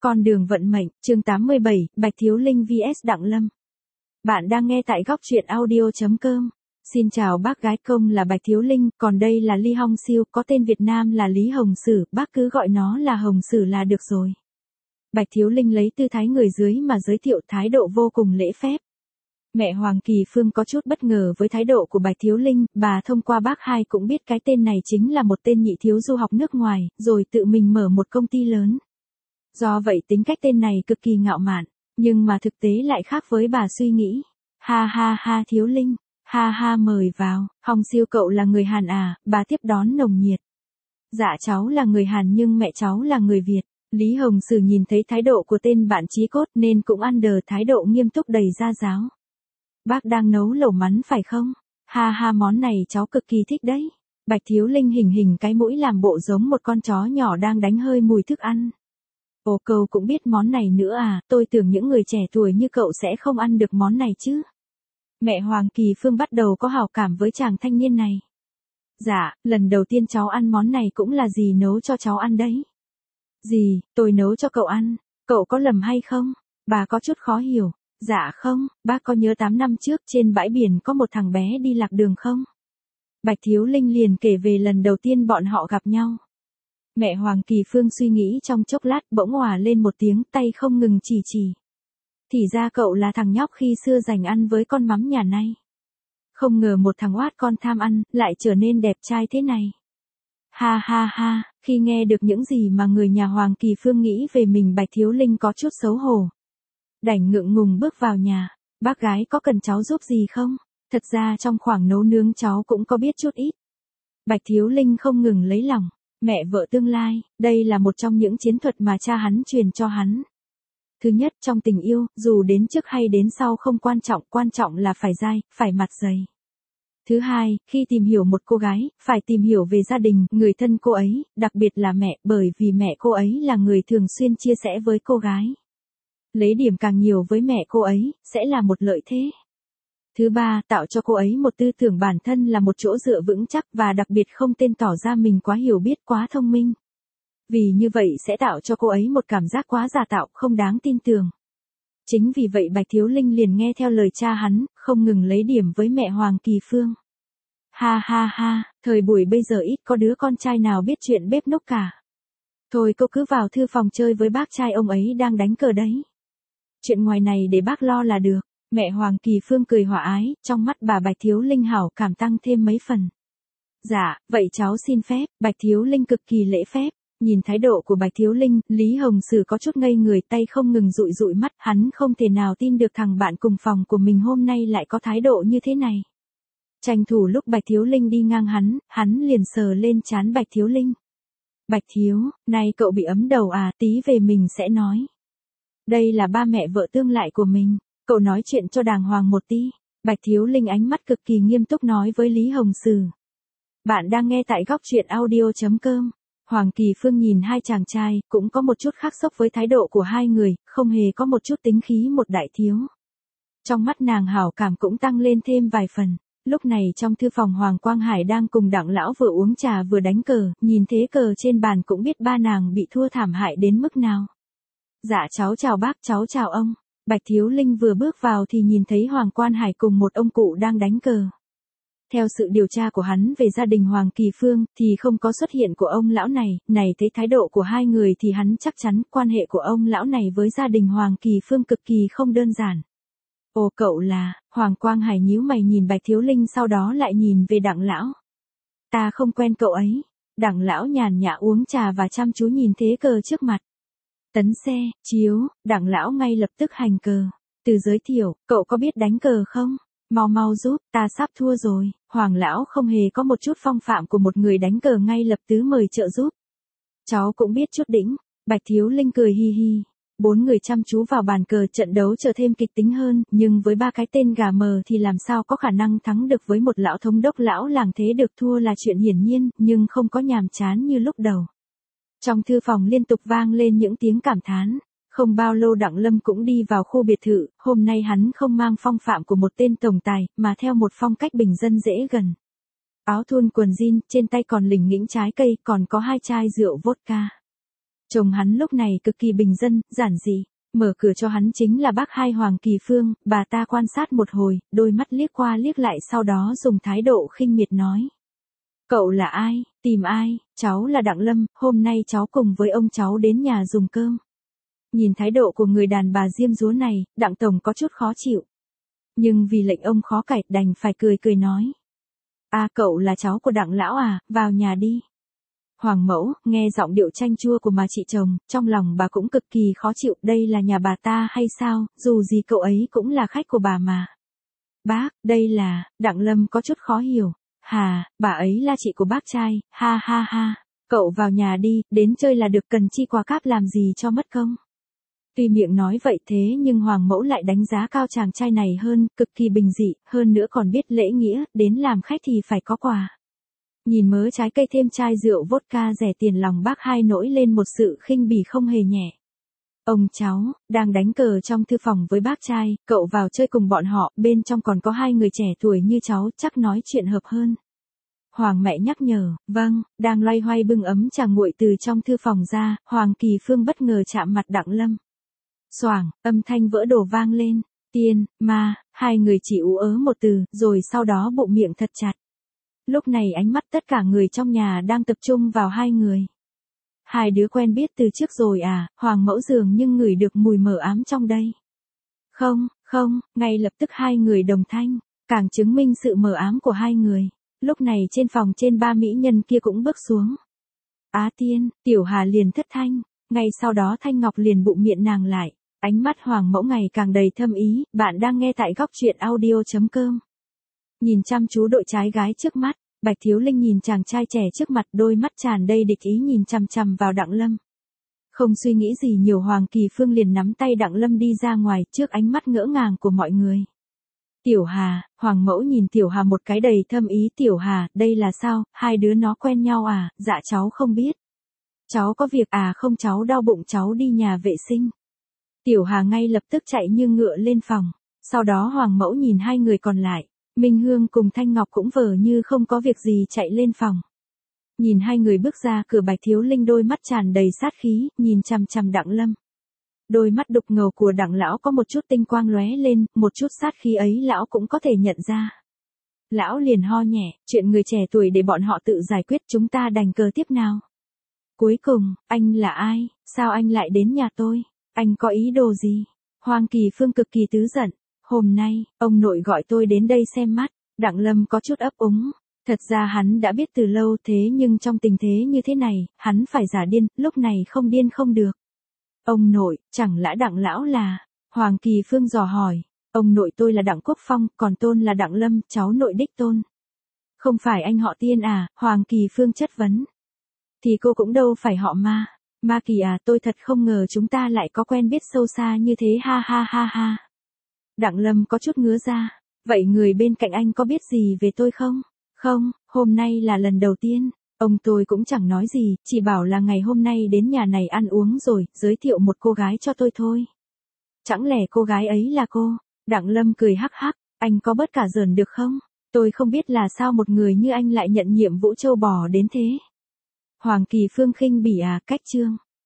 Con đường vận mệnh, chương 87, Bạch Thiếu Linh vs Đặng Lâm. Bạn đang nghe tại góc truyện audio.com. Xin chào bác gái, công là Bạch Thiếu Linh, còn đây là Ly Hong Siêu, có tên Việt Nam là Lý Hồng Sử, bác cứ gọi nó là Hồng Sử là được rồi. Bạch Thiếu Linh lấy tư thái người dưới mà giới thiệu, thái độ vô cùng lễ phép. Mẹ Hoàng Kỳ Phương có chút bất ngờ với thái độ của Bạch Thiếu Linh, bà thông qua bác hai cũng biết cái tên này chính là một tên nhị thiếu du học nước ngoài, rồi tự mình mở một công ty lớn. Do vậy tính cách tên này cực kỳ ngạo mạn, nhưng mà thực tế lại khác với bà suy nghĩ. Ha ha ha Thiếu Linh, ha ha mời vào, Hồng Siêu cậu là người Hàn à, bà tiếp đón nồng nhiệt. Dạ cháu là người Hàn nhưng mẹ cháu là người Việt. Lý Hồng Sử nhìn thấy thái độ của tên bạn chí cốt nên cũng under thái độ nghiêm túc đầy gia giáo. Bác đang nấu lẩu mắn phải không? Ha ha món này cháu cực kỳ thích đấy. Bạch Thiếu Linh hình cái mũi làm bộ giống một con chó nhỏ đang đánh hơi mùi thức ăn. Ồ cậu cũng biết món này nữa à, tôi tưởng những người trẻ tuổi như cậu sẽ không ăn được món này chứ. Mẹ Hoàng Kỳ Phương bắt đầu có hảo cảm với chàng thanh niên này. Dạ, lần đầu tiên cháu ăn món này cũng là dì nấu cho cháu ăn đấy. Dì, tôi nấu cho cậu ăn, cậu có lầm hay không? Bà có chút khó hiểu. Dạ không, bác có nhớ 8 năm trước trên bãi biển có một thằng bé đi lạc đường không? Bạch Thiếu Linh liền kể về lần đầu tiên bọn họ gặp nhau. Mẹ Hoàng Kỳ Phương suy nghĩ trong chốc lát bỗng òa lên một tiếng, tay không ngừng chỉ. Thì ra cậu là thằng nhóc khi xưa dành ăn với con mắm nhà này. Không ngờ một thằng oát con tham ăn, lại trở nên đẹp trai thế này. Ha ha ha, khi nghe được những gì mà người nhà Hoàng Kỳ Phương nghĩ về mình, Bạch Thiếu Linh có chút xấu hổ. Đành ngượng ngùng bước vào nhà. Bác gái có cần cháu giúp gì không? Thật ra trong khoảng nấu nướng cháu cũng có biết chút ít. Bạch Thiếu Linh không ngừng lấy lòng. Mẹ vợ tương lai, đây là một trong những chiến thuật mà cha hắn truyền cho hắn. Thứ nhất, trong tình yêu, dù đến trước hay đến sau không quan trọng là phải dai, phải mặt dày. Thứ hai, khi tìm hiểu một cô gái, phải tìm hiểu về gia đình, người thân cô ấy, đặc biệt là mẹ, bởi vì mẹ cô ấy là người thường xuyên chia sẻ với cô gái. Lấy điểm càng nhiều với mẹ cô ấy, sẽ là một lợi thế. Thứ ba, tạo cho cô ấy một tư tưởng bản thân là một chỗ dựa vững chắc và đặc biệt không tên tỏ ra mình quá hiểu biết, quá thông minh. Vì như vậy sẽ tạo cho cô ấy một cảm giác quá giả tạo, không đáng tin tưởng. Chính vì vậy Bạch Thiếu Linh liền nghe theo lời cha hắn, không ngừng lấy điểm với mẹ Hoàng Kỳ Phương. Ha ha ha, thời buổi bây giờ ít có đứa con trai nào biết chuyện bếp núc cả. Thôi cô cứ vào thư phòng chơi với bác trai, ông ấy đang đánh cờ đấy. Chuyện ngoài này để bác lo là được. Mẹ Hoàng Kỳ Phương cười hòa ái, trong mắt bà Bạch Thiếu Linh hảo cảm tăng thêm mấy phần. Dạ, vậy cháu xin phép. Bạch Thiếu Linh cực kỳ lễ phép. Nhìn thái độ của Bạch Thiếu Linh, Lý Hồng Sử có chút ngây người, tay không ngừng dụi mắt, hắn không thể nào tin được thằng bạn cùng phòng của mình hôm nay lại có thái độ như thế này. Tranh thủ lúc Bạch Thiếu Linh đi ngang hắn liền sờ lên trán Bạch Thiếu Linh. Bạch Thiếu, nay cậu bị ấm đầu à, tí về mình sẽ nói. Đây là ba mẹ vợ tương lại của mình, cậu nói chuyện cho đàng hoàng một tí. Bạch Thiếu Linh ánh mắt cực kỳ nghiêm túc nói với Lý Hồng Sử. Bạn đang nghe tại góc truyện audio.com. Hoàng Kỳ Phương nhìn hai chàng trai, cũng có một chút khác sốc với thái độ của hai người, không hề có một chút tính khí một đại thiếu. Trong mắt nàng hảo cảm cũng tăng lên thêm vài phần. Lúc này trong thư phòng Hoàng Quang Hải đang cùng Đặng lão vừa uống trà vừa đánh cờ, nhìn thế cờ trên bàn cũng biết ba nàng bị thua thảm hại đến mức nào. Dạ cháu chào bác, cháu chào ông. Bạch Thiếu Linh vừa bước vào thì nhìn thấy Hoàng Quang Hải cùng một ông cụ đang đánh cờ. Theo sự điều tra của hắn về gia đình Hoàng Kỳ Phương thì không có xuất hiện của ông lão này, thấy thái độ của hai người thì hắn chắc chắn quan hệ của ông lão này với gia đình Hoàng Kỳ Phương cực kỳ không đơn giản. Ồ cậu là, Hoàng Quang Hải nhíu mày nhìn Bạch Thiếu Linh sau đó lại nhìn về Đặng lão. Ta không quen cậu ấy. Đặng lão nhàn nhã uống trà và chăm chú nhìn thế cờ trước mặt. Tấn xe, chiếu, Đặng lão ngay lập tức hành cờ. Từ giới thiệu, cậu có biết đánh cờ không? Mau giúp, ta sắp thua rồi. Hoàng lão không hề có một chút phong phạm của một người đánh cờ, ngay lập tức mời trợ giúp. Cháu cũng biết chút đỉnh. Bạch Thiếu Linh cười hi hi. Bốn người chăm chú vào bàn cờ, trận đấu trở thêm kịch tính hơn, nhưng với ba cái tên gà mờ thì làm sao có khả năng thắng được với một lão thống đốc lão làng thế được, thua là chuyện hiển nhiên, nhưng không có nhàm chán như lúc đầu. Trong thư phòng liên tục vang lên những tiếng cảm thán. Không bao lâu Đặng Lâm cũng đi vào khu biệt thự, hôm nay hắn không mang phong phạm của một tên tổng tài, mà theo một phong cách bình dân dễ gần. Áo thun quần jean, trên tay còn lỉnh nghĩnh trái cây, còn có 2 chai rượu vodka. Chồng hắn lúc này cực kỳ bình dân, giản dị. Mở cửa cho hắn chính là bác hai Hoàng Kỳ Phương, bà ta quan sát một hồi, đôi mắt liếc qua liếc lại sau đó dùng thái độ khinh miệt nói. Cậu là ai, tìm ai, cháu là Đặng Lâm, hôm nay cháu cùng với ông cháu đến nhà dùng cơm. Nhìn thái độ của người đàn bà diêm dúa này, Đặng Tổng có chút khó chịu. Nhưng vì lệnh ông khó cải đành phải cười cười nói. À cậu là cháu của Đặng Lão à, vào nhà đi. Hoàng mẫu, nghe giọng điệu chanh chua của mà chị chồng, trong lòng bà cũng cực kỳ khó chịu, đây là nhà bà ta hay sao, dù gì cậu ấy cũng là khách của bà mà. Bác, đây là, Đặng Lâm có chút khó hiểu. Hà, bà ấy là chị của bác trai, ha ha ha, cậu vào nhà đi, đến chơi là được cần chi quà cáp làm gì cho mất công. Tuy miệng nói vậy thế nhưng Hoàng mẫu lại đánh giá cao chàng trai này hơn, cực kỳ bình dị, hơn nữa còn biết lễ nghĩa, đến làm khách thì phải có quà. Nhìn mớ trái cây thêm chai rượu vodka rẻ tiền lòng bác hai nổi lên một sự khinh bỉ không hề nhẹ. Ông cháu, đang đánh cờ trong thư phòng với bác trai, cậu vào chơi cùng bọn họ, bên trong còn có hai người trẻ tuổi như cháu, chắc nói chuyện hợp hơn. Hoàng mẹ nhắc nhở, vâng, đang loay hoay bưng ấm trà nguội từ trong thư phòng ra, Hoàng Kỳ Phương bất ngờ chạm mặt Đặng Lâm. Xoảng, âm thanh vỡ đồ vang lên, tiên, ma, hai người chỉ ú ớ một từ, rồi sau đó bụng miệng thật chặt. Lúc này ánh mắt tất cả người trong nhà đang tập trung vào hai người. Hai đứa quen biết từ trước rồi à, Hoàng mẫu dường nhưng ngửi được mùi mờ ám trong đây. Không, không, ngay lập tức hai người đồng thanh, càng chứng minh sự mờ ám của hai người. Lúc này trên phòng trên ba mỹ nhân kia cũng bước xuống. Á tiên, Tiểu Hà liền thất thanh, ngay sau đó Thanh Ngọc liền bụng miệng nàng lại. Ánh mắt Hoàng mẫu ngày càng đầy thâm ý, bạn đang nghe tại góc truyện audio.com. Nhìn chăm chú đội trai gái trước mắt, Bạch Thiếu Linh nhìn chàng trai trẻ trước mặt đôi mắt tràn đầy địch ý nhìn chằm chằm vào Đặng Lâm. Không suy nghĩ gì nhiều Hoàng Kỳ Phương liền nắm tay Đặng Lâm đi ra ngoài trước ánh mắt ngỡ ngàng của mọi người. Tiểu Hà, Hoàng mẫu nhìn Tiểu Hà một cái đầy thâm ý. Tiểu Hà, đây là sao, hai đứa nó quen nhau à, dạ cháu không biết. Cháu có việc à không cháu đau bụng cháu đi nhà vệ sinh. Tiểu Hà ngay lập tức chạy như ngựa lên phòng, sau đó Hoàng mẫu nhìn hai người còn lại, Minh Hương cùng Thanh Ngọc cũng vờ như không có việc gì chạy lên phòng. Nhìn hai người bước ra cửa Bạch Thiếu Linh đôi mắt tràn đầy sát khí, nhìn chằm chằm Đặng Lâm. Đôi mắt đục ngầu của Đặng lão có một chút tinh quang lóe lên, một chút sát khí ấy lão cũng có thể nhận ra. Lão liền ho nhẹ, chuyện người trẻ tuổi để bọn họ tự giải quyết, chúng ta đành cờ tiếp nào. Cuối cùng, anh là ai, sao anh lại đến nhà tôi, anh có ý đồ gì? Hoàng Kỳ Phương cực kỳ tứ giận, hôm nay, ông nội gọi tôi đến đây xem mắt. Đặng Lâm có chút ấp úng. Thật ra hắn đã biết từ lâu thế nhưng trong tình thế như thế này, hắn phải giả điên, lúc này không điên không được. Ông nội, chẳng lẽ Đặng lão là? Hoàng Kỳ Phương dò hỏi. Ông nội tôi là Đặng Quốc Phong, còn Tôn là Đặng Lâm, cháu nội đích Tôn. Không phải anh họ Tiên à? Hoàng Kỳ Phương chất vấn. Thì cô cũng đâu phải họ Ma. Ma Kỳ à, tôi thật không ngờ chúng ta lại có quen biết sâu xa như thế, ha ha ha ha. Đặng Lâm có chút ngứa ra. Vậy người bên cạnh anh có biết gì về tôi không? Không, hôm nay là lần đầu tiên. Ông tôi cũng chẳng nói gì, chỉ bảo là ngày hôm nay đến nhà này ăn uống rồi, giới thiệu một cô gái cho tôi thôi. Chẳng lẽ cô gái ấy là cô? Đặng Lâm cười hắc hắc, anh có bớt cả giỡn được không? Tôi không biết là sao một người như anh lại nhận nhiệm vụ trâu bò đến thế. Hoàng Kỳ Phương khinh bỉ à, cách chương.